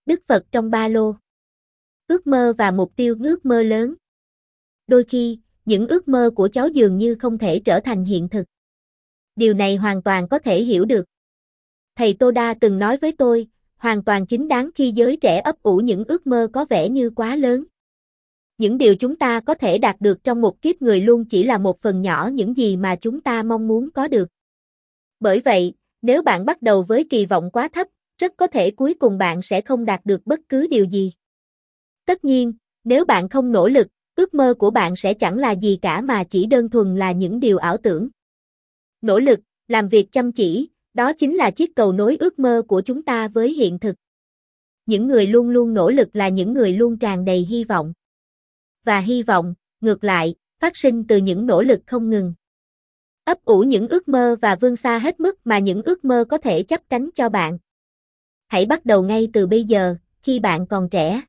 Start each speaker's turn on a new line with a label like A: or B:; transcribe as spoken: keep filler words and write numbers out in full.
A: Đức Phật trong ba lô. Ước mơ và mục tiêu ước mơ lớn. Đôi khi, những ước mơ của cháu dường như không thể trở thành hiện thực. Điều này hoàn toàn có thể hiểu được. Thầy Toda từng nói với tôi, hoàn toàn chính đáng khi giới trẻ ấp ủ những ước mơ có vẻ như quá lớn. Những điều chúng ta có thể đạt được trong một kiếp người luôn chỉ là một phần nhỏ những gì mà chúng ta mong muốn có được. Bởi vậy, nếu bạn bắt đầu với kỳ vọng quá thấp, rất có thể cuối cùng bạn sẽ không đạt được bất cứ điều gì. Tất nhiên, nếu bạn không nỗ lực, ước mơ của bạn sẽ chẳng là gì cả mà chỉ đơn thuần là những điều ảo tưởng. Nỗ lực, làm việc chăm chỉ, đó chính là chiếc cầu nối ước mơ của chúng ta với hiện thực. Những người luôn luôn nỗ lực là những người luôn tràn đầy hy vọng. Và hy vọng, ngược lại, phát sinh từ những nỗ lực không ngừng. Ấp ủ những ước mơ và vươn xa hết mức mà những ước mơ có thể chắp cánh cho bạn. Hãy bắt đầu ngay từ bây giờ, khi bạn còn trẻ.